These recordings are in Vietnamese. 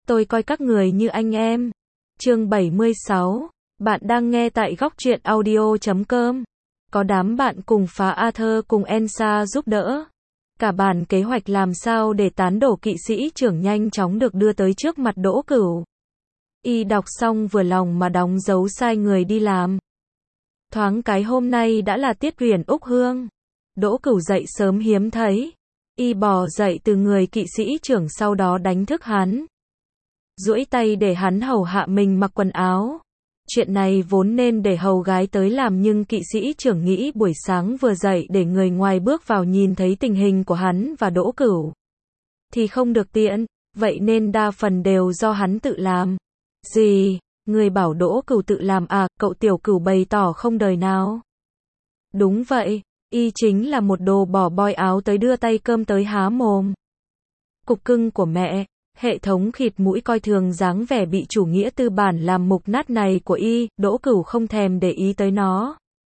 Tôi coi các người như anh em. Chương 76. Bạn đang nghe tại góc truyện audio.com. Có đám bạn cùng phá Arthur cùng Elsa giúp đỡ. Cả bản kế hoạch làm sao để tán đổ kỵ sĩ trưởng nhanh chóng được đưa tới trước mặt Đỗ Cửu. Y đọc xong vừa lòng mà đóng dấu sai người đi làm. Thoáng cái hôm nay đã là tiết tuyển Úc Hương. Đỗ Cửu dậy sớm hiếm thấy. Y bò dậy từ người kỵ sĩ trưởng sau đó đánh thức hắn. Duỗi tay để hắn hầu hạ mình mặc quần áo. Chuyện này vốn nên để hầu gái tới làm nhưng kỵ sĩ trưởng nghĩ buổi sáng vừa dậy để người ngoài bước vào nhìn thấy tình hình của hắn và Đỗ Cửu thì không được tiện, vậy nên đa phần đều do hắn tự làm. Gì? Người bảo Đỗ Cửu tự làm à? Cậu tiểu Cửu bày tỏ không đời nào. Đúng vậy, y chính là một đồ bỏ boi áo tới đưa tay cơm tới há mồm. Cục cưng của mẹ. Hệ thống khịt mũi coi thường dáng vẻ bị chủ nghĩa tư bản làm mục nát này của y, Đỗ Cửu không thèm để ý tới nó.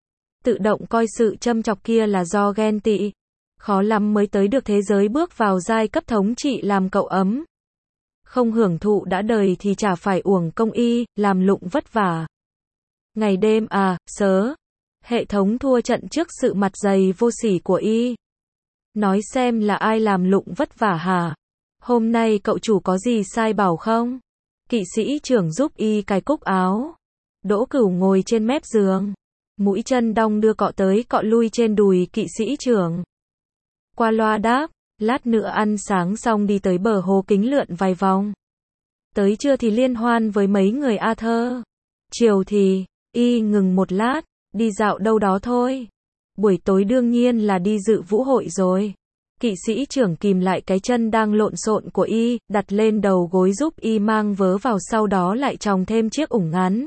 Tự động coi sự châm chọc kia là do ghen tị. Khó lắm mới tới được thế giới bước vào giai cấp thống trị làm cậu ấm. Không hưởng thụ đã đời thì chả phải uổng công y, làm lụng vất vả. Ngày đêm à, sớ. Hệ thống thua trận trước sự mặt dày vô sỉ của y. Nói xem là ai làm lụng vất vả hả? Hôm nay cậu chủ có gì sai bảo không? Kỵ sĩ trưởng giúp y cài cúc áo. Đỗ Cửu ngồi trên mép giường. Mũi chân đong đưa cọ tới cọ lui trên đùi kỵ sĩ trưởng. Qua loa đáp, lát nữa ăn sáng xong đi tới bờ hồ kính lượn vài vòng. Tới trưa thì liên hoan với mấy người Arthur. Chiều thì, y ngừng một lát, đi dạo đâu đó thôi. Buổi tối đương nhiên là đi dự vũ hội rồi. Kỵ sĩ trưởng kìm lại cái chân đang lộn xộn của y, đặt lên đầu gối giúp y mang vớ vào sau đó lại tròng thêm chiếc ủng ngắn.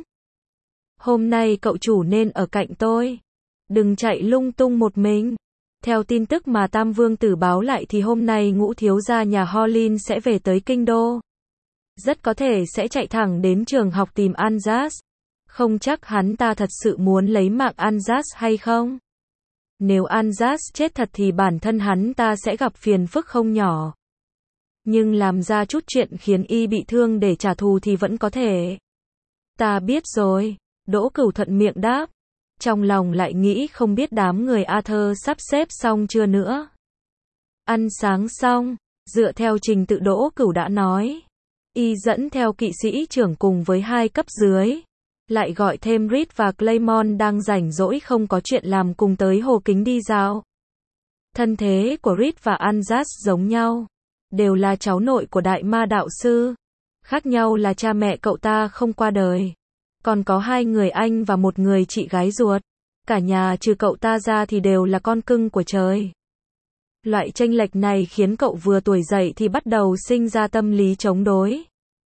Hôm nay cậu chủ nên ở cạnh tôi. Đừng chạy lung tung một mình. Theo tin tức mà Tam Vương Tử báo lại thì hôm nay ngũ thiếu gia nhà Holin sẽ về tới kinh đô. Rất có thể sẽ chạy thẳng đến trường học tìm Anjas. Không chắc hắn ta thật sự muốn lấy mạng Anjas hay không. Nếu Anjas chết thật thì bản thân hắn ta sẽ gặp phiền phức không nhỏ. Nhưng làm ra chút chuyện khiến y bị thương để trả thù thì vẫn có thể. Ta biết rồi. Đỗ Cửu thuận miệng đáp. Trong lòng lại nghĩ không biết đám người Arthur sắp xếp xong chưa nữa. Ăn sáng xong, dựa theo trình tự Đỗ Cửu đã nói. Y dẫn theo kỵ sĩ trưởng cùng với hai cấp dưới. Lại gọi thêm Reed và Claymon đang rảnh rỗi không có chuyện làm cùng tới hồ kính đi dạo. Thân thế của Reed và Anjas giống nhau. Đều là cháu nội của đại ma đạo sư. Khác nhau là cha mẹ cậu ta không qua đời. Còn có hai người anh và một người chị gái ruột. Cả nhà trừ cậu ta ra thì đều là con cưng của trời. Loại chênh lệch này khiến cậu vừa tuổi dậy thì bắt đầu sinh ra tâm lý chống đối.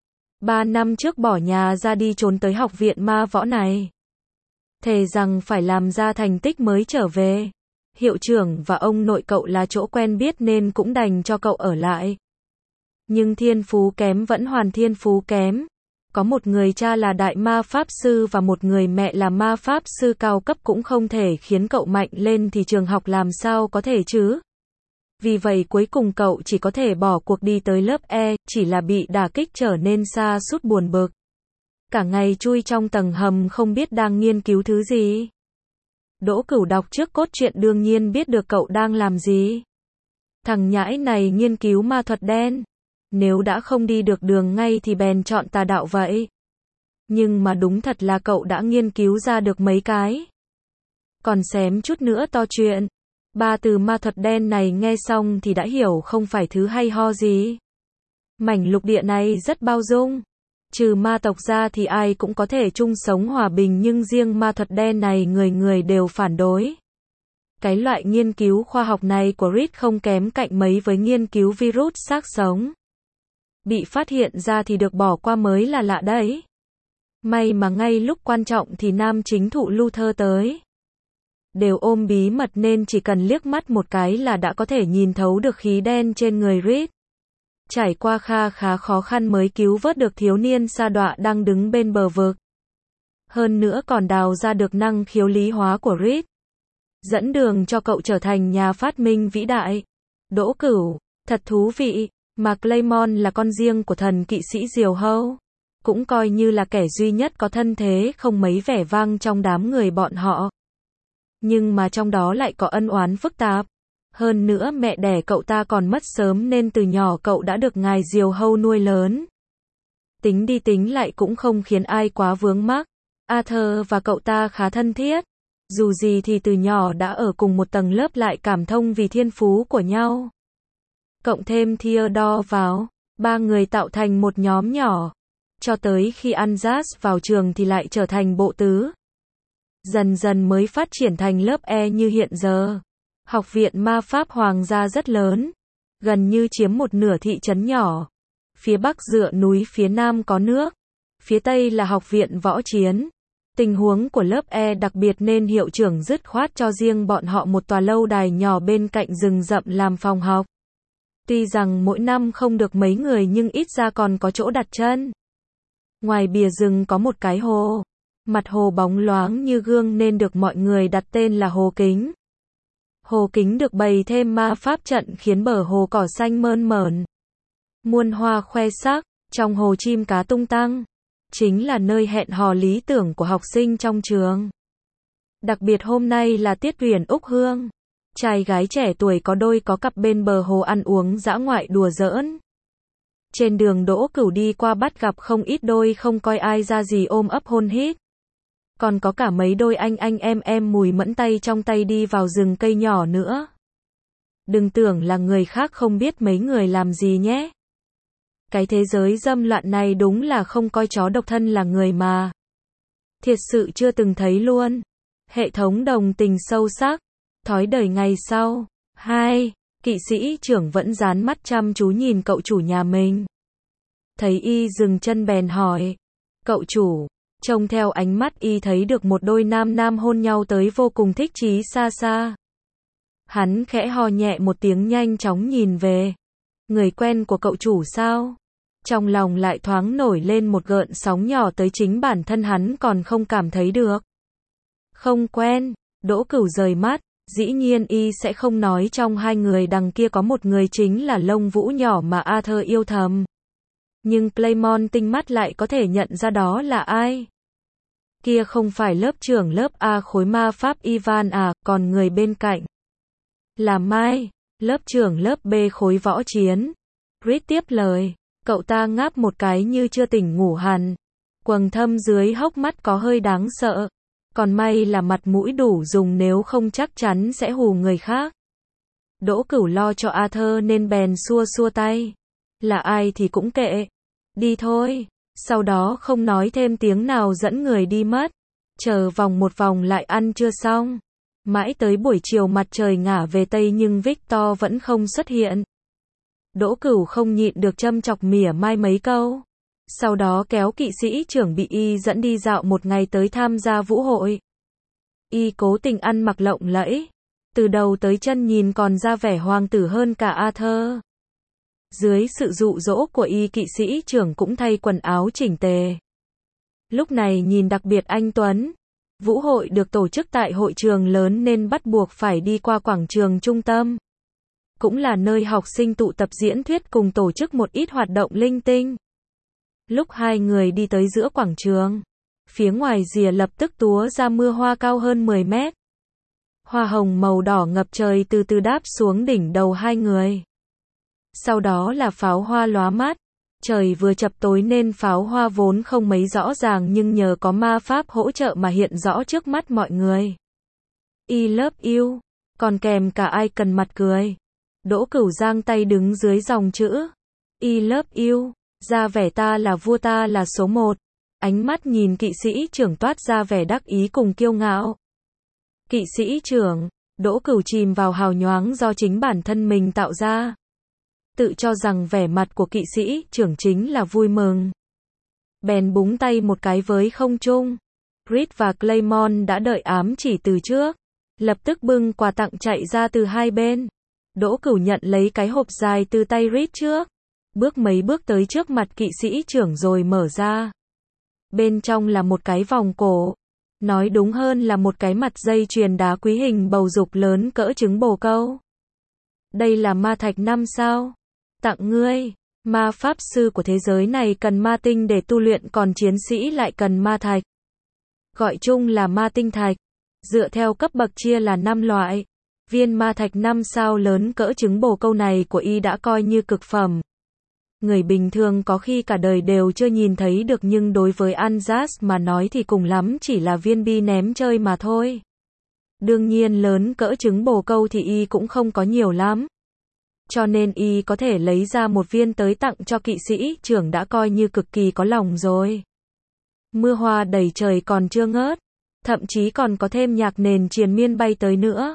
3 năm trước bỏ nhà ra đi trốn tới học viện ma võ này. Thề rằng phải làm ra thành tích mới trở về. Hiệu trưởng và ông nội cậu là chỗ quen biết nên cũng đành cho cậu ở lại. Nhưng thiên phú kém vẫn hoàn thiên phú kém. Có một người cha là đại ma pháp sư và một người mẹ là ma pháp sư cao cấp cũng không thể khiến cậu mạnh lên thì trường học làm sao có thể chứ? Vì vậy cuối cùng cậu chỉ có thể bỏ cuộc đi tới lớp E, chỉ là bị đả kích trở nên sa sút buồn bực. Cả ngày chui trong tầng hầm không biết đang nghiên cứu thứ gì. Đỗ Cửu đọc trước cốt truyện đương nhiên biết được cậu đang làm gì. Thằng nhãi này nghiên cứu ma thuật đen. Nếu đã không đi được đường ngay thì bèn chọn tà đạo vậy. Nhưng mà đúng thật là cậu đã nghiên cứu ra được mấy cái. Còn xém chút nữa to chuyện. 3 từ ma thuật đen này nghe xong thì đã hiểu không phải thứ hay ho gì. Mảnh lục địa này rất bao dung. Trừ ma tộc ra thì ai cũng có thể chung sống hòa bình nhưng riêng ma thuật đen này người người đều phản đối. Cái loại nghiên cứu khoa học này của Reed không kém cạnh mấy với nghiên cứu virus xác sống. Bị phát hiện ra thì được bỏ qua mới là lạ đấy. May mà ngay lúc quan trọng thì nam chính thụ Luther tới. Đều ôm bí mật nên chỉ cần liếc mắt một cái là đã có thể nhìn thấu được khí đen trên người Reed. Trải qua khá khó khăn mới cứu vớt được thiếu niên sa đọa đang đứng bên bờ vực. Hơn nữa còn đào ra được năng khiếu lý hóa của Reed. Dẫn đường cho cậu trở thành nhà phát minh vĩ đại. Đỗ Cửu, thật thú vị. Mà Claymon là con riêng của thần kỵ sĩ Diều Hâu, cũng coi như là kẻ duy nhất có thân thế không mấy vẻ vang trong đám người bọn họ. Nhưng mà trong đó lại có ân oán phức tạp. Hơn nữa mẹ đẻ cậu ta còn mất sớm nên từ nhỏ cậu đã được ngài Diều Hâu nuôi lớn. Tính đi tính lại cũng không khiến ai quá vướng mắc. Arthur và cậu ta khá thân thiết. Dù gì thì từ nhỏ đã ở cùng một tầng lớp lại cảm thông vì thiên phú của nhau. Cộng thêm Theodore vào, ba người tạo thành một nhóm nhỏ. Cho tới khi Anjas vào trường thì lại trở thành bộ tứ. Dần dần mới phát triển thành lớp E như hiện giờ. Học viện ma pháp hoàng gia rất lớn, gần như chiếm một nửa thị trấn nhỏ. Phía bắc dựa núi, phía nam có nước, phía tây là học viện võ chiến. Tình huống của lớp E đặc biệt nên hiệu trưởng dứt khoát cho riêng bọn họ một tòa lâu đài nhỏ bên cạnh rừng rậm làm phòng học. Tuy rằng mỗi năm không được mấy người nhưng ít ra còn có chỗ đặt chân. Ngoài bìa rừng có một cái hồ. Mặt hồ bóng loáng như gương nên được mọi người đặt tên là Hồ Kính. Hồ Kính được bày thêm ma pháp trận khiến bờ hồ cỏ xanh mơn mởn. Muôn hoa khoe sắc, trong hồ chim cá tung tăng. Chính là nơi hẹn hò lý tưởng của học sinh trong trường. Đặc biệt hôm nay là Tiết Uyển Úc Hương. Trai gái trẻ tuổi có đôi có cặp bên bờ hồ ăn uống dã ngoại đùa giỡn. Trên đường Đỗ Cửu đi qua bắt gặp không ít đôi không coi ai ra gì ôm ấp hôn hít. Còn có cả mấy đôi anh em mùi mẫn tay trong tay đi vào rừng cây nhỏ nữa. Đừng tưởng là người khác không biết mấy người làm gì nhé. Cái thế giới dâm loạn này đúng là không coi chó độc thân là người mà. Thiệt sự chưa từng thấy luôn. Hệ thống đồng tình sâu sắc. Thói đời ngày sau. 2. Kỵ sĩ trưởng vẫn dán mắt chăm chú nhìn cậu chủ nhà mình. Thấy y dừng chân bèn hỏi. Cậu chủ. Trông theo ánh mắt y thấy được một đôi nam hôn nhau tới vô cùng thích chí xa xa. Hắn khẽ ho nhẹ một tiếng nhanh chóng nhìn về. Người quen của cậu chủ sao? Trong lòng lại thoáng nổi lên một gợn sóng nhỏ tới chính bản thân hắn còn không cảm thấy được. Không quen, Đỗ Cửu rời mắt, dĩ nhiên y sẽ không nói trong hai người đằng kia có một người chính là Lông Vũ nhỏ mà Arthur yêu thầm. Nhưng Claymon tinh mắt lại có thể nhận ra đó là ai. Kia không phải lớp trưởng lớp A khối ma pháp Ivan à, còn người bên cạnh là Mai, lớp trưởng lớp B khối võ chiến. Reed tiếp lời, cậu ta ngáp một cái như chưa tỉnh ngủ hẳn. Quầng thâm dưới hốc mắt có hơi đáng sợ. Còn may là mặt mũi đủ dùng nếu không chắc chắn sẽ hù người khác. Đỗ Cửu lo cho Arthur nên bèn xua xua tay. Là ai thì cũng kệ. Đi thôi. Sau đó không nói thêm tiếng nào dẫn người đi mất. Chờ vòng một vòng lại ăn chưa xong. Mãi tới buổi chiều mặt trời ngả về Tây nhưng Victor vẫn không xuất hiện. Đỗ Cửu không nhịn được châm chọc mỉa mai mấy câu. Sau đó kéo kỵ sĩ trưởng bị y dẫn đi dạo một ngày tới tham gia vũ hội. Y cố tình ăn mặc lộng lẫy. Từ đầu tới chân nhìn còn ra vẻ hoàng tử hơn cả Arthur. Dưới sự dụ dỗ của y kỵ sĩ trưởng cũng thay quần áo chỉnh tề. Lúc này nhìn đặc biệt anh tuấn. Vũ hội được tổ chức tại hội trường lớn nên bắt buộc phải đi qua quảng trường trung tâm. Cũng là nơi học sinh tụ tập diễn thuyết cùng tổ chức một ít hoạt động linh tinh. Lúc hai người đi tới giữa quảng trường, phía ngoài rìa lập tức túa ra mưa hoa cao hơn 10 mét. Hoa hồng màu đỏ ngập trời từ từ đáp xuống đỉnh đầu hai người. Sau đó là pháo hoa lóa mắt. Trời vừa chập tối nên pháo hoa vốn không mấy rõ ràng nhưng nhờ có ma pháp hỗ trợ mà hiện rõ trước mắt mọi người. I love you, còn kèm cả ai cần mặt cười. Đỗ Cửu giang tay đứng dưới dòng chữ I love you, ra vẻ ta là vua ta là số 1. Ánh mắt nhìn kỵ sĩ trưởng toát ra vẻ đắc ý cùng kiêu ngạo. Kỵ sĩ trưởng, Đỗ Cửu chìm vào hào nhoáng do chính bản thân mình tạo ra. Tự cho rằng vẻ mặt của kỵ sĩ trưởng chính là vui mừng. Bèn búng tay một cái với không trung. Reed và Claymon đã đợi ám chỉ từ trước. Lập tức bưng quà tặng chạy ra từ hai bên. Đỗ Cửu nhận lấy cái hộp dài từ tay Reed trước. Bước mấy bước tới trước mặt kỵ sĩ trưởng rồi mở ra. Bên trong là một cái vòng cổ. Nói đúng hơn là một cái mặt dây chuyền đá quý hình bầu dục lớn cỡ trứng bồ câu. Đây là ma thạch 5 sao. Tặng ngươi. Ma pháp sư của thế giới này cần ma tinh để tu luyện, còn chiến sĩ lại cần ma thạch. Gọi chung là ma tinh thạch. Dựa theo cấp bậc chia là 5 loại. Viên ma thạch 5 sao lớn cỡ trứng bồ câu này của y đã coi như cực phẩm. Người bình thường có khi cả đời đều chưa nhìn thấy được, nhưng đối với Anjas mà nói thì cùng lắm chỉ là viên bi ném chơi mà thôi. Đương nhiên lớn cỡ trứng bồ câu thì y cũng không có nhiều lắm. Cho nên y có thể lấy ra một viên tới tặng cho kỵ sĩ trưởng đã coi như cực kỳ có lòng rồi. Mưa hoa đầy trời còn chưa ngớt. Thậm chí còn có thêm nhạc nền triền miên bay tới nữa.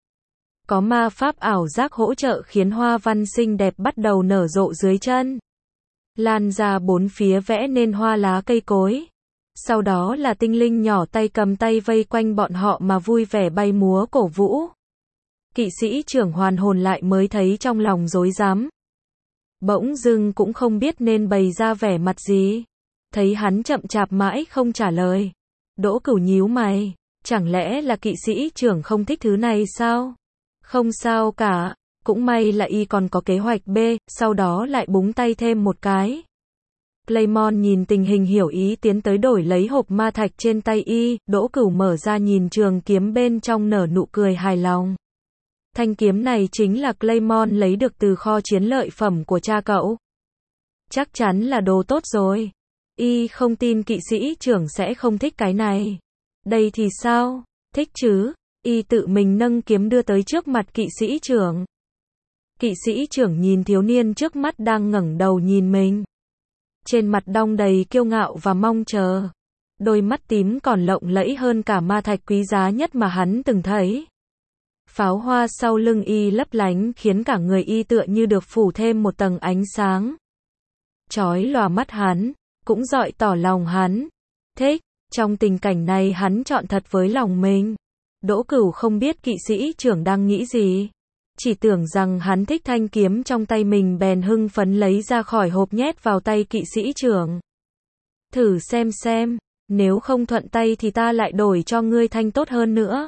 Có ma pháp ảo giác hỗ trợ khiến hoa văn xinh đẹp bắt đầu nở rộ dưới chân. Lan ra bốn phía vẽ nên hoa lá cây cối. Sau đó là tinh linh nhỏ tay cầm tay vây quanh bọn họ mà vui vẻ bay múa cổ vũ. Kỵ sĩ trưởng hoàn hồn lại mới thấy trong lòng rối rắm. Bỗng dưng cũng không biết nên bày ra vẻ mặt gì. Thấy hắn chậm chạp mãi không trả lời. Đỗ Cửu nhíu mày. Chẳng lẽ là kỵ sĩ trưởng không thích thứ này sao? Không sao cả. Cũng may là y còn có kế hoạch B. Sau đó lại búng tay thêm một cái. Claymon nhìn tình hình hiểu ý tiến tới đổi lấy hộp ma thạch trên tay y. Đỗ Cửu mở ra nhìn trường kiếm bên trong nở nụ cười hài lòng. Thanh kiếm này chính là Claymon lấy được từ kho chiến lợi phẩm của cha cậu. Chắc chắn là đồ tốt rồi. Y không tin kỵ sĩ trưởng sẽ không thích cái này. Đây thì sao? Thích chứ? Y tự mình nâng kiếm đưa tới trước mặt kỵ sĩ trưởng. Kỵ sĩ trưởng nhìn thiếu niên trước mắt đang ngẩng đầu nhìn mình. Trên mặt đong đầy kiêu ngạo và mong chờ. Đôi mắt tím còn lộng lẫy hơn cả ma thạch quý giá nhất mà hắn từng thấy. Pháo hoa sau lưng y lấp lánh khiến cả người y tựa như được phủ thêm một tầng ánh sáng. Chói lòa mắt hắn, cũng rọi tỏ lòng hắn. Thích, trong tình cảnh này hắn chọn thật với lòng mình. Đỗ Cửu không biết kỵ sĩ trưởng đang nghĩ gì. Chỉ tưởng rằng hắn thích thanh kiếm trong tay mình bèn hưng phấn lấy ra khỏi hộp nhét vào tay kỵ sĩ trưởng. Thử xem, nếu không thuận tay thì ta lại đổi cho ngươi thanh tốt hơn nữa.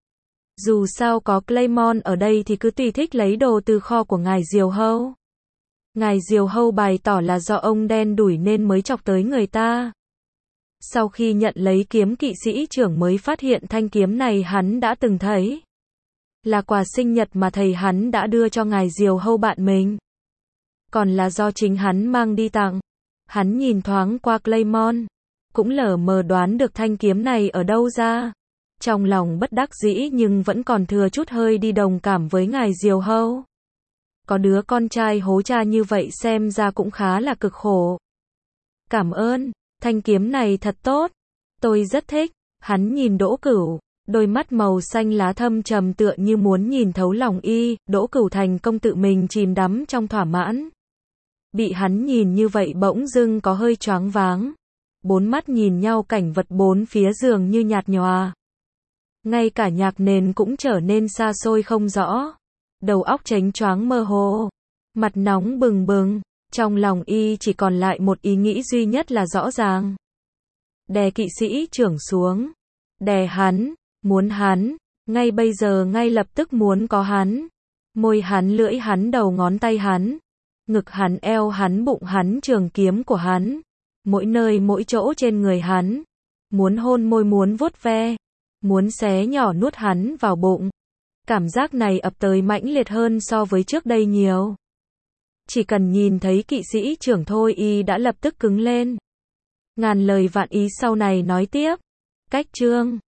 Dù sao có Claymon ở đây thì cứ tùy thích lấy đồ từ kho của ngài Diều Hâu. Ngài Diều Hâu bày tỏ là do ông đen đủi nên mới chọc tới người ta. Sau khi nhận lấy kiếm, kỵ sĩ trưởng mới phát hiện thanh kiếm này hắn đã từng thấy. Là quà sinh nhật mà thầy hắn đã đưa cho ngài Diều Hâu bạn mình. Còn là do chính hắn mang đi tặng. Hắn nhìn thoáng qua Claymon, cũng lờ mờ đoán được thanh kiếm này ở đâu ra. Trong lòng bất đắc dĩ nhưng vẫn còn thừa chút hơi đi đồng cảm với ngài Diều Hâu. Có đứa con trai hố cha như vậy xem ra cũng khá là cực khổ. Cảm ơn, thanh kiếm này thật tốt. Tôi rất thích. Hắn nhìn Đỗ Cửu, đôi mắt màu xanh lá thâm trầm tựa như muốn nhìn thấu lòng y. Đỗ Cửu thành công tự mình chìm đắm trong thỏa mãn. Bị hắn nhìn như vậy bỗng dưng có hơi choáng váng. Bốn mắt nhìn nhau, cảnh vật bốn phía dường như nhạt nhòa. Ngay cả nhạc nền cũng trở nên xa xôi không rõ. Đầu óc chánh choáng mơ hồ. Mặt nóng bừng bừng. Trong lòng y chỉ còn lại một ý nghĩ duy nhất là rõ ràng. Đè kỵ sĩ trưởng xuống. Đè hắn. Muốn hắn. Ngay bây giờ ngay lập tức muốn có hắn. Môi hắn, lưỡi hắn, đầu ngón tay hắn. Ngực hắn, eo hắn, bụng hắn, trường kiếm của hắn. Mỗi nơi mỗi chỗ trên người hắn. Muốn hôn môi, muốn vuốt ve. Muốn xé nhỏ nuốt hắn vào bụng. Cảm giác này ập tới mãnh liệt hơn so với trước đây nhiều. Chỉ cần nhìn thấy kỵ sĩ trưởng thôi y đã lập tức cứng lên. Ngàn lời vạn ý sau này nói tiếp. Cách chương